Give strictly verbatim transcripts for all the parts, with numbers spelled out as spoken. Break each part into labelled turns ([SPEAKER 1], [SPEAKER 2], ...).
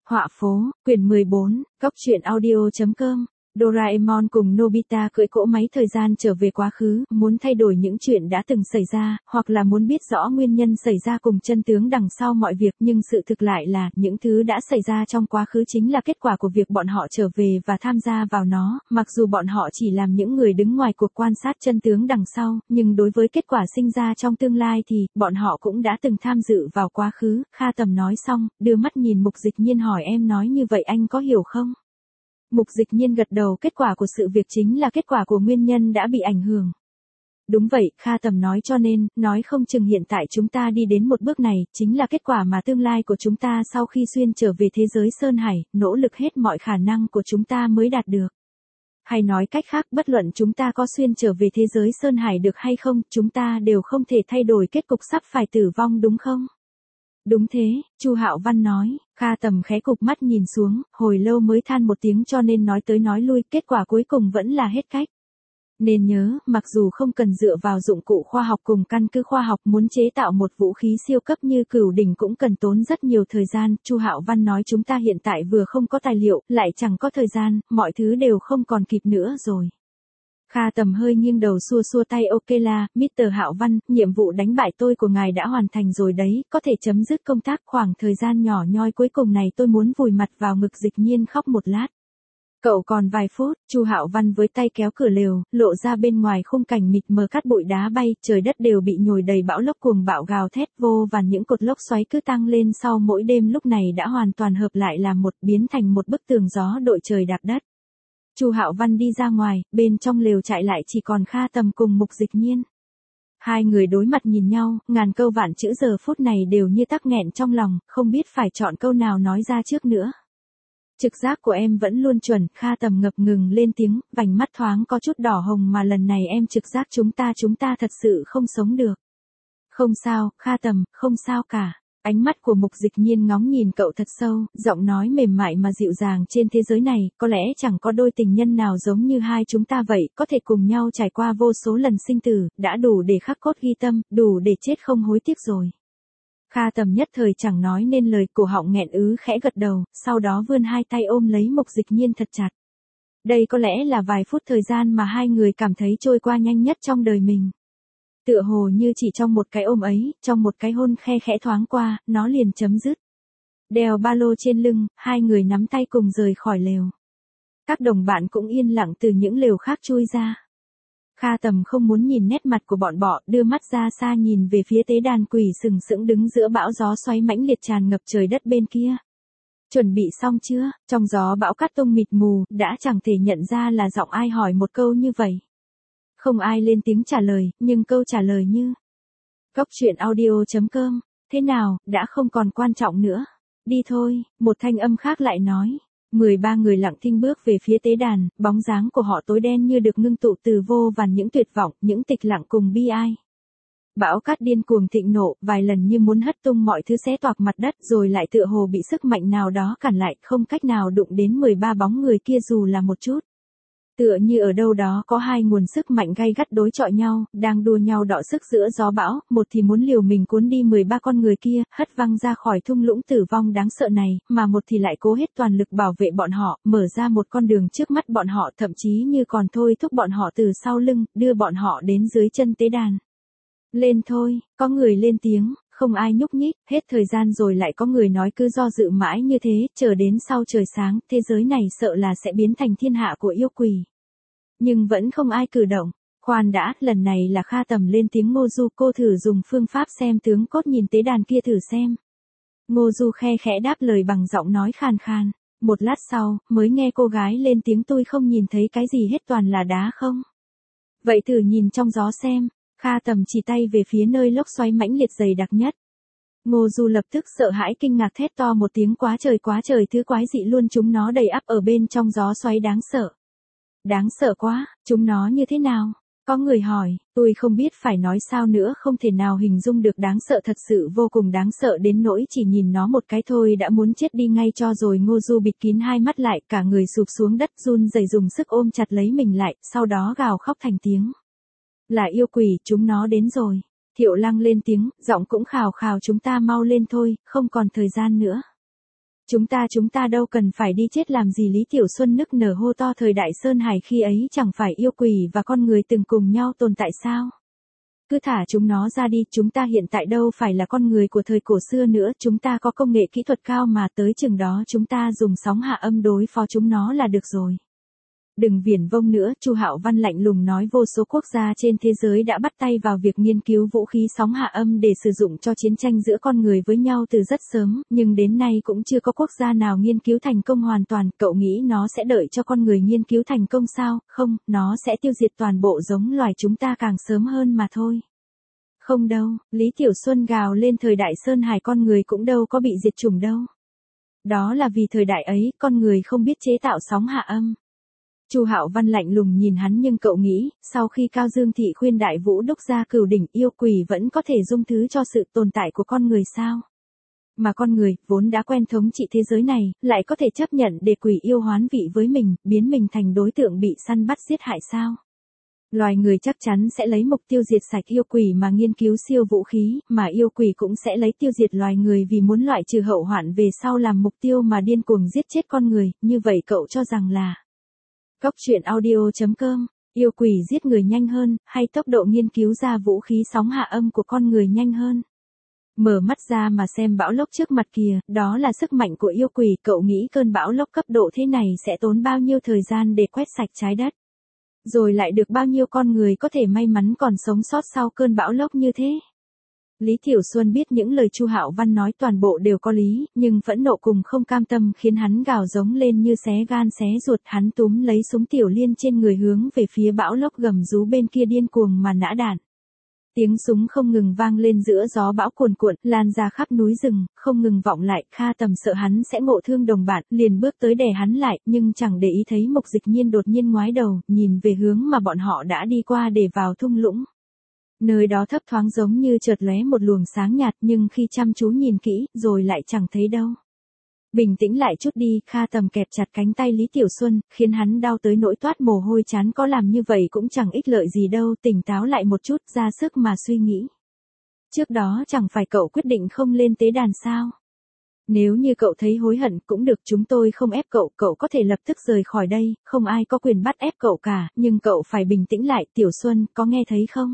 [SPEAKER 1] Họa phố, quyển mười bốn, góc truyện audio chấm com. Doraemon cùng Nobita cưỡi cỗ máy thời gian trở về quá khứ, muốn thay đổi những chuyện đã từng xảy ra, hoặc là muốn biết rõ nguyên nhân xảy ra cùng chân tướng đằng sau mọi việc, nhưng sự thực lại là, những thứ đã xảy ra trong quá khứ chính là kết quả của việc bọn họ trở về và tham gia vào nó, mặc dù bọn họ chỉ làm những người đứng ngoài cuộc quan sát chân tướng đằng sau, nhưng đối với kết quả sinh ra trong tương lai thì, bọn họ cũng đã từng tham dự vào quá khứ. Kha Tầm nói xong, đưa mắt nhìn Mục Dịch Nhiên hỏi em nói như vậy anh có hiểu không? Mục Dịch Nhiên gật đầu, kết quả của sự việc chính là kết quả của nguyên nhân đã bị ảnh hưởng. Đúng vậy, Kha Tầm nói, cho nên, nói không chừng hiện tại chúng ta đi đến một bước này, chính là kết quả mà tương lai của chúng ta sau khi xuyên trở về thế giới Sơn Hải, nỗ lực hết mọi khả năng của chúng ta mới đạt được. Hay nói cách khác, bất luận chúng ta có xuyên trở về thế giới Sơn Hải được hay không, chúng ta đều không thể thay đổi kết cục sắp phải tử vong đúng không? Đúng thế, Chu Hạo Văn nói. Kha Tầm khẽ cụp mắt nhìn xuống, hồi lâu mới than một tiếng, cho nên nói tới nói lui, kết quả cuối cùng vẫn là hết cách. Nên nhớ, mặc dù không cần dựa vào dụng cụ khoa học cùng căn cứ khoa học, muốn chế tạo một vũ khí siêu cấp như Cửu Đỉnh cũng cần tốn rất nhiều thời gian. Chu Hạo Văn nói chúng ta hiện tại vừa không có tài liệu, lại chẳng có thời gian, mọi thứ đều không còn kịp nữa rồi. Kha Tầm hơi nghiêng đầu xua xua tay, ok là, mít tơ Hạo Văn, nhiệm vụ đánh bại tôi của ngài đã hoàn thành rồi đấy, có thể chấm dứt công tác. Khoảng thời gian nhỏ nhoi cuối cùng này tôi muốn vùi mặt vào ngực Dịch Nhiên khóc một lát. Cậu còn vài phút, Chu Hạo Văn với tay kéo cửa lều, lộ ra bên ngoài khung cảnh mịt mờ, cát bụi đá bay, trời đất đều bị nhồi đầy bão lốc cuồng bạo gào thét, vô vàn những cột lốc xoáy cứ tăng lên sau mỗi đêm, lúc này đã hoàn toàn hợp lại làm một, biến thành một bức tường gió đội trời đạp đất. Chu Hạo Văn đi ra ngoài, bên trong lều trại lại chỉ còn Kha Tầm cùng Mục Dịch Nhiên. Hai người đối mặt nhìn nhau, ngàn câu vạn chữ giờ phút này đều như tắc nghẹn trong lòng, không biết phải chọn câu nào nói ra trước nữa. Trực giác của em vẫn luôn chuẩn, Kha Tầm ngập ngừng lên tiếng, vành mắt thoáng có chút đỏ hồng, mà lần này em trực giác chúng ta chúng ta thật sự không sống được. Không sao, Kha Tầm, không sao cả. Ánh mắt của Mục Dịch Nhiên ngóng nhìn cậu thật sâu, giọng nói mềm mại mà dịu dàng, trên thế giới này, có lẽ chẳng có đôi tình nhân nào giống như hai chúng ta vậy, có thể cùng nhau trải qua vô số lần sinh tử, đã đủ để khắc cốt ghi tâm, đủ để chết không hối tiếc rồi. Kha Tầm nhất thời chẳng nói nên lời, cổ họng nghẹn ứ khẽ gật đầu, sau đó vươn hai tay ôm lấy Mục Dịch Nhiên thật chặt. Đây có lẽ là vài phút thời gian mà hai người cảm thấy trôi qua nhanh nhất trong đời mình. Tựa hồ như chỉ trong một cái ôm ấy, trong một cái hôn khe khẽ thoáng qua, nó liền chấm dứt. Đeo ba lô trên lưng, hai người nắm tay cùng rời khỏi lều. Các đồng bạn cũng yên lặng từ những lều khác chui ra. Kha Tầm không muốn nhìn nét mặt của bọn họ, đưa mắt ra xa nhìn về phía tế đàn quỷ sừng sững đứng giữa bão gió xoáy mãnh liệt tràn ngập trời đất bên kia. Chuẩn bị xong chưa? Trong gió bão cát tung mịt mù, đã chẳng thể nhận ra là giọng ai hỏi một câu như vậy. Không ai lên tiếng trả lời, nhưng câu trả lời như góc truyện audio chấm com. Thế nào, đã không còn quan trọng nữa. Đi thôi, một thanh âm khác lại nói. mười ba người lặng thinh bước về phía tế đàn, bóng dáng của họ tối đen như được ngưng tụ từ vô vàn những tuyệt vọng, những tịch lặng cùng bi ai. Bão cát điên cuồng thịnh nộ, vài lần như muốn hất tung mọi thứ, xé toạc mặt đất, rồi lại tựa hồ bị sức mạnh nào đó cản lại, không cách nào đụng đến mười ba bóng người kia dù là một chút. Tựa như ở đâu đó có hai nguồn sức mạnh gay gắt đối chọi nhau, đang đua nhau đọ sức giữa gió bão, một thì muốn liều mình cuốn đi mười ba con người kia, hất văng ra khỏi thung lũng tử vong đáng sợ này, mà một thì lại cố hết toàn lực bảo vệ bọn họ, mở ra một con đường trước mắt bọn họ, thậm chí như còn thôi thúc bọn họ từ sau lưng, đưa bọn họ đến dưới chân tế đàn. Lên thôi, có người lên tiếng. Không ai nhúc nhích, hết thời gian rồi lại có người nói cứ do dự mãi như thế, chờ đến sau trời sáng, thế giới này sợ là sẽ biến thành thiên hạ của yêu quỷ. Nhưng vẫn không ai cử động. Khoan đã, lần này là Kha Tầm lên tiếng. Ngô Du, cô thử dùng phương pháp xem tướng cốt nhìn tế đàn kia thử xem. Ngô Du khe khẽ đáp lời bằng giọng nói khàn khàn. Một lát sau, mới nghe cô gái lên tiếng, tôi không nhìn thấy cái gì hết, toàn là đá không. Vậy thử nhìn trong gió xem. Kha Tầm chỉ tay về phía nơi lốc xoáy mãnh liệt dày đặc nhất. Ngô Du lập tức sợ hãi kinh ngạc thét to một tiếng, quá trời quá trời, thứ quái dị luôn, chúng nó đầy ắp ở bên trong gió xoáy, đáng sợ. Đáng sợ quá, chúng nó như thế nào? Có người hỏi, tôi không biết phải nói sao nữa, không thể nào hình dung được, đáng sợ, thật sự vô cùng đáng sợ đến nỗi chỉ nhìn nó một cái thôi đã muốn chết đi ngay cho rồi. Ngô Du bịt kín hai mắt lại, cả người sụp xuống đất, run rẩy dùng sức ôm chặt lấy mình lại, sau đó gào khóc thành tiếng. Là yêu quỷ, chúng nó đến rồi. Thiệu Lăng lên tiếng, giọng cũng khào khào, chúng ta mau lên thôi, không còn thời gian nữa. Chúng ta chúng ta đâu cần phải đi chết làm gì, Lý Tiểu Xuân nức nở hô to, thời đại Sơn Hải khi ấy chẳng phải yêu quỷ và con người từng cùng nhau tồn tại sao? Cứ thả chúng nó ra đi, chúng ta hiện tại đâu phải là con người của thời cổ xưa nữa, chúng ta có công nghệ kỹ thuật cao mà, tới chừng đó chúng ta dùng sóng hạ âm đối phó chúng nó là được rồi. Đừng viển vông nữa, Chu Hạo Văn lạnh lùng nói, vô số quốc gia trên thế giới đã bắt tay vào việc nghiên cứu vũ khí sóng hạ âm để sử dụng cho chiến tranh giữa con người với nhau từ rất sớm, nhưng đến nay cũng chưa có quốc gia nào nghiên cứu thành công hoàn toàn. Cậu nghĩ nó sẽ đợi cho con người nghiên cứu thành công sao? Không, nó sẽ tiêu diệt toàn bộ giống loài chúng ta càng sớm hơn mà thôi. Không đâu, Lý Tiểu Xuân gào lên, thời đại Sơn Hải con người cũng đâu có bị diệt chủng đâu. Đó là vì thời đại ấy, con người không biết chế tạo sóng hạ âm. Chu Hạo Văn lạnh lùng nhìn hắn, nhưng cậu nghĩ, sau khi Cao Dương Thị khuyên Đại Vũ đúc ra cửu đỉnh, yêu quỷ vẫn có thể dung thứ cho sự tồn tại của con người sao? Mà con người, vốn đã quen thống trị thế giới này, lại có thể chấp nhận để quỷ yêu hoán vị với mình, biến mình thành đối tượng bị săn bắt giết hại sao? Loài người chắc chắn sẽ lấy mục tiêu diệt sạch yêu quỷ mà nghiên cứu siêu vũ khí, mà yêu quỷ cũng sẽ lấy tiêu diệt loài người vì muốn loại trừ hậu hoạn về sau làm mục tiêu mà điên cuồng giết chết con người, như vậy cậu cho rằng là... Cóc truyện audio chấm com, yêu quỷ giết người nhanh hơn, hay tốc độ nghiên cứu ra vũ khí sóng hạ âm của con người nhanh hơn? Mở mắt ra mà xem bão lốc trước mặt kìa, đó là sức mạnh của yêu quỷ, cậu nghĩ cơn bão lốc cấp độ thế này sẽ tốn bao nhiêu thời gian để quét sạch trái đất? Rồi lại được bao nhiêu con người có thể may mắn còn sống sót sau cơn bão lốc như thế? Lý Tiểu Xuân biết những lời Chu Hạo Văn nói toàn bộ đều có lý, nhưng phẫn nộ cùng không cam tâm khiến hắn gào giống lên như xé gan xé ruột. Hắn túm lấy súng tiểu liên trên người hướng về phía bão lốc gầm rú bên kia, điên cuồng mà nã đạn. Tiếng súng không ngừng vang lên giữa gió bão cuồn cuộn, lan ra khắp núi rừng, không ngừng vọng lại. Kha Tầm sợ hắn sẽ ngộ thương đồng bạn, liền bước tới đè hắn lại, nhưng chẳng để ý thấy Mục Dịch Nhiên đột nhiên ngoái đầu, nhìn về hướng mà bọn họ đã đi qua để vào thung lũng. Nơi đó thấp thoáng giống như chợt lóe một luồng sáng nhạt, nhưng khi chăm chú nhìn kỹ, rồi lại chẳng thấy đâu. Bình tĩnh lại chút đi, Kha Tầm kẹp chặt cánh tay Lý Tiểu Xuân, khiến hắn đau tới nỗi toát mồ hôi chán, có làm như vậy cũng chẳng ích lợi gì đâu, tỉnh táo lại một chút, ra sức mà suy nghĩ. Trước đó chẳng phải cậu quyết định không lên tế đàn sao? Nếu như cậu thấy hối hận cũng được, chúng tôi không ép cậu, cậu có thể lập tức rời khỏi đây, không ai có quyền bắt ép cậu cả, nhưng cậu phải bình tĩnh lại. Tiểu Xuân, có nghe thấy không?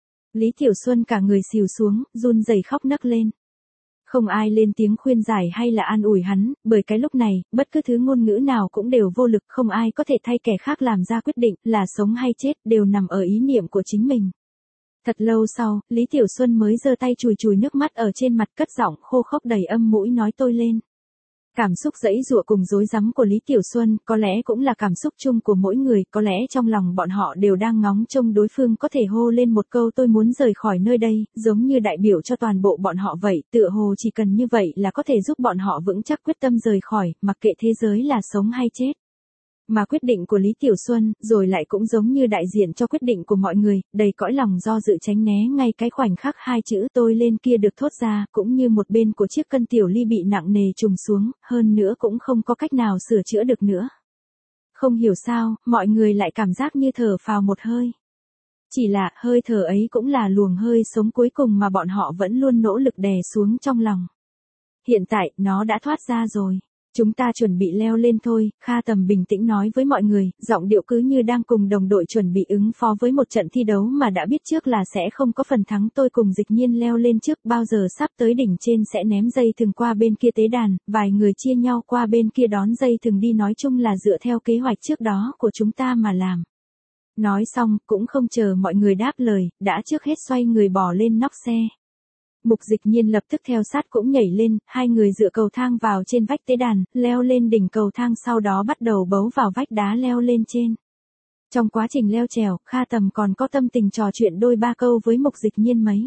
[SPEAKER 1] Lý Tiểu Xuân cả người xìu xuống, run rẩy khóc nấc lên. Không ai lên tiếng khuyên giải hay là an ủi hắn, bởi cái lúc này, bất cứ thứ ngôn ngữ nào cũng đều vô lực, không ai có thể thay kẻ khác làm ra quyết định, là sống hay chết, đều nằm ở ý niệm của chính mình. Thật lâu sau, Lý Tiểu Xuân mới giơ tay chùi chùi nước mắt ở trên mặt, cất giọng khô khốc đầy âm mũi nói, tôi lên. Cảm xúc giãy giụa cùng rối rắm của Lý Tiểu Xuân, có lẽ cũng là cảm xúc chung của mỗi người, có lẽ trong lòng bọn họ đều đang ngóng trông đối phương có thể hô lên một câu tôi muốn rời khỏi nơi đây, giống như đại biểu cho toàn bộ bọn họ vậy, tựa hồ chỉ cần như vậy là có thể giúp bọn họ vững chắc quyết tâm rời khỏi, mặc kệ thế giới là sống hay chết. Mà quyết định của Lý Tiểu Xuân, rồi lại cũng giống như đại diện cho quyết định của mọi người, đầy cõi lòng do dự tránh né ngay cái khoảnh khắc hai chữ tôi lên kia được thốt ra, cũng như một bên của chiếc cân tiểu ly bị nặng nề trùng xuống, hơn nữa cũng không có cách nào sửa chữa được nữa. Không hiểu sao, mọi người lại cảm giác như thở phào một hơi. Chỉ là, hơi thở ấy cũng là luồng hơi sống cuối cùng mà bọn họ vẫn luôn nỗ lực đè xuống trong lòng. Hiện tại, nó đã thoát ra rồi. Chúng ta chuẩn bị leo lên thôi, Kha Tầm bình tĩnh nói với mọi người, giọng điệu cứ như đang cùng đồng đội chuẩn bị ứng phó với một trận thi đấu mà đã biết trước là sẽ không có phần thắng. Tôi cùng Dịch Nhiên leo lên trước, bao giờ sắp tới đỉnh trên sẽ ném dây thừng qua bên kia tế đàn, vài người chia nhau qua bên kia đón dây thừng đi, nói chung là dựa theo kế hoạch trước đó của chúng ta mà làm. Nói xong, cũng không chờ mọi người đáp lời, đã trước hết xoay người bò lên nóc xe. Mục Dịch Nhiên lập tức theo sát cũng nhảy lên, hai người dựa cầu thang vào trên vách tế đàn, leo lên đỉnh cầu thang, sau đó bắt đầu bấu vào vách đá leo lên trên. Trong quá trình leo trèo, Kha Tầm còn có tâm tình trò chuyện đôi ba câu với Mục Dịch Nhiên mấy.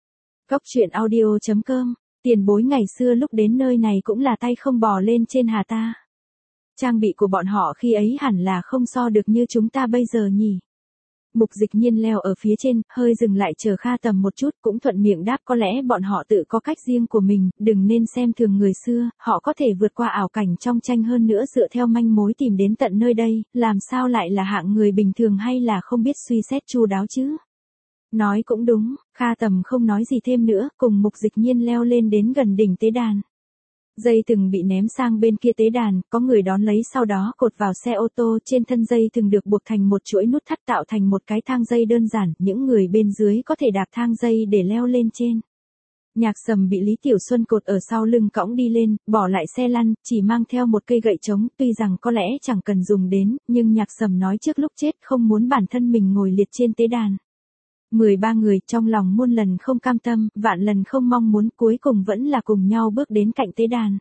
[SPEAKER 1] Cóc truyện audio chấm com, tiền bối ngày xưa lúc đến nơi này cũng là tay không bò lên trên hà ta. Trang bị của bọn họ khi ấy hẳn là không so được như chúng ta bây giờ nhỉ. Mục Dịch Nhiên leo ở phía trên, hơi dừng lại chờ Kha Tầm một chút, cũng thuận miệng đáp, có lẽ bọn họ tự có cách riêng của mình, đừng nên xem thường người xưa, họ có thể vượt qua ảo cảnh trong tranh, hơn nữa dựa theo manh mối tìm đến tận nơi đây, làm sao lại là hạng người bình thường hay là không biết suy xét chu đáo chứ? Nói cũng đúng, Kha Tầm không nói gì thêm nữa, cùng Mục Dịch Nhiên leo lên đến gần đỉnh tế đàn. Dây thừng bị ném sang bên kia tế đàn, có người đón lấy sau đó cột vào xe ô tô, trên thân dây thừng được buộc thành một chuỗi nút thắt tạo thành một cái thang dây đơn giản, những người bên dưới có thể đạp thang dây để leo lên trên. Nhạc Sầm bị Lý Tiểu Xuân cột ở sau lưng cõng đi lên, bỏ lại xe lăn, chỉ mang theo một cây gậy trống, tuy rằng có lẽ chẳng cần dùng đến, nhưng Nhạc Sầm nói trước lúc chết không muốn bản thân mình ngồi liệt trên tế đàn. mười ba người trong lòng muôn lần không cam tâm, vạn lần không mong muốn, cuối cùng vẫn là cùng nhau bước đến cạnh tế đàn.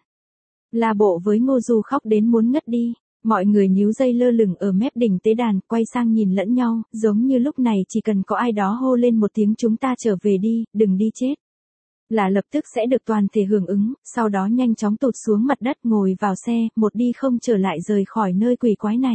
[SPEAKER 1] La Bộ với Ngô Du khóc đến muốn ngất đi, mọi người níu dây lơ lửng ở mép đỉnh tế đàn, quay sang nhìn lẫn nhau, giống như lúc này chỉ cần có ai đó hô lên một tiếng chúng ta trở về đi, đừng đi chết, là lập tức sẽ được toàn thể hưởng ứng, sau đó nhanh chóng tụt xuống mặt đất ngồi vào xe, một đi không trở lại rời khỏi nơi quỷ quái này.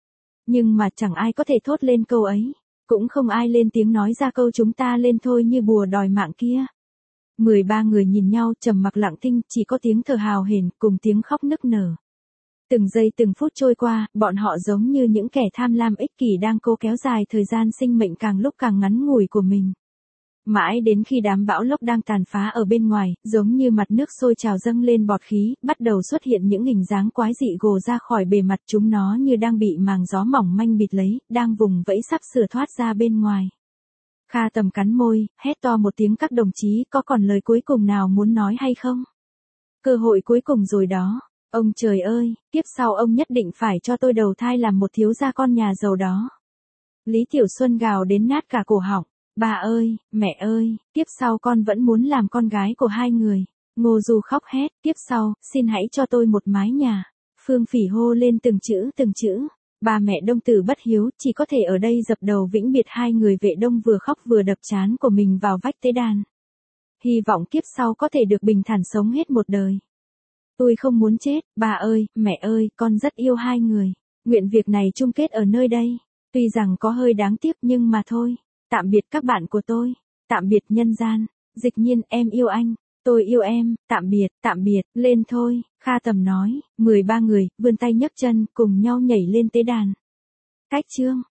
[SPEAKER 1] Nhưng mà chẳng ai có thể thốt lên câu ấy. Cũng không ai lên tiếng nói ra câu chúng ta lên thôi như bùa đòi mạng kia. mười ba người nhìn nhau trầm mặc lặng thinh, chỉ có tiếng thở hào hển cùng tiếng khóc nức nở. Từng giây từng phút trôi qua, bọn họ giống như những kẻ tham lam ích kỷ đang cố kéo dài thời gian sinh mệnh càng lúc càng ngắn ngủi của mình. Mãi đến khi đám bão lốc đang tàn phá ở bên ngoài, giống như mặt nước sôi trào dâng lên bọt khí, bắt đầu xuất hiện những hình dáng quái dị gồ ra khỏi bề mặt, chúng nó như đang bị màng gió mỏng manh bịt lấy, đang vùng vẫy sắp sửa thoát ra bên ngoài. Kha Tầm cắn môi, hét to một tiếng các đồng chí có còn lời cuối cùng nào muốn nói hay không? Cơ hội cuối cùng rồi đó. Ông trời ơi, kiếp sau ông nhất định phải cho tôi đầu thai làm một thiếu gia con nhà giàu đó. Lý Tiểu Xuân gào đến nát cả cổ họng. Bà ơi, mẹ ơi, tiếp sau con vẫn muốn làm con gái của hai người. Ngô Du khóc hét, tiếp sau, xin hãy cho tôi một mái nhà. Phương Phỉ hô lên từng chữ từng chữ. Bà mẹ Đông Tử bất hiếu, chỉ có thể ở đây dập đầu vĩnh biệt hai người vệ đông vừa khóc vừa đập trán của mình vào vách tế đàn. Hy vọng kiếp sau có thể được bình thản sống hết một đời. Tôi không muốn chết, bà ơi, mẹ ơi, con rất yêu hai người. Nguyện việc này chung kết ở nơi đây. Tuy rằng có hơi đáng tiếc nhưng mà thôi. Tạm biệt các bạn của tôi, tạm biệt nhân gian, Dịch Nhiên em yêu anh, tôi yêu em, tạm biệt, tạm biệt, lên thôi, Kha Tầm nói, mười ba người, vươn tay nhấc chân, cùng nhau nhảy lên tế đàn. Cách chương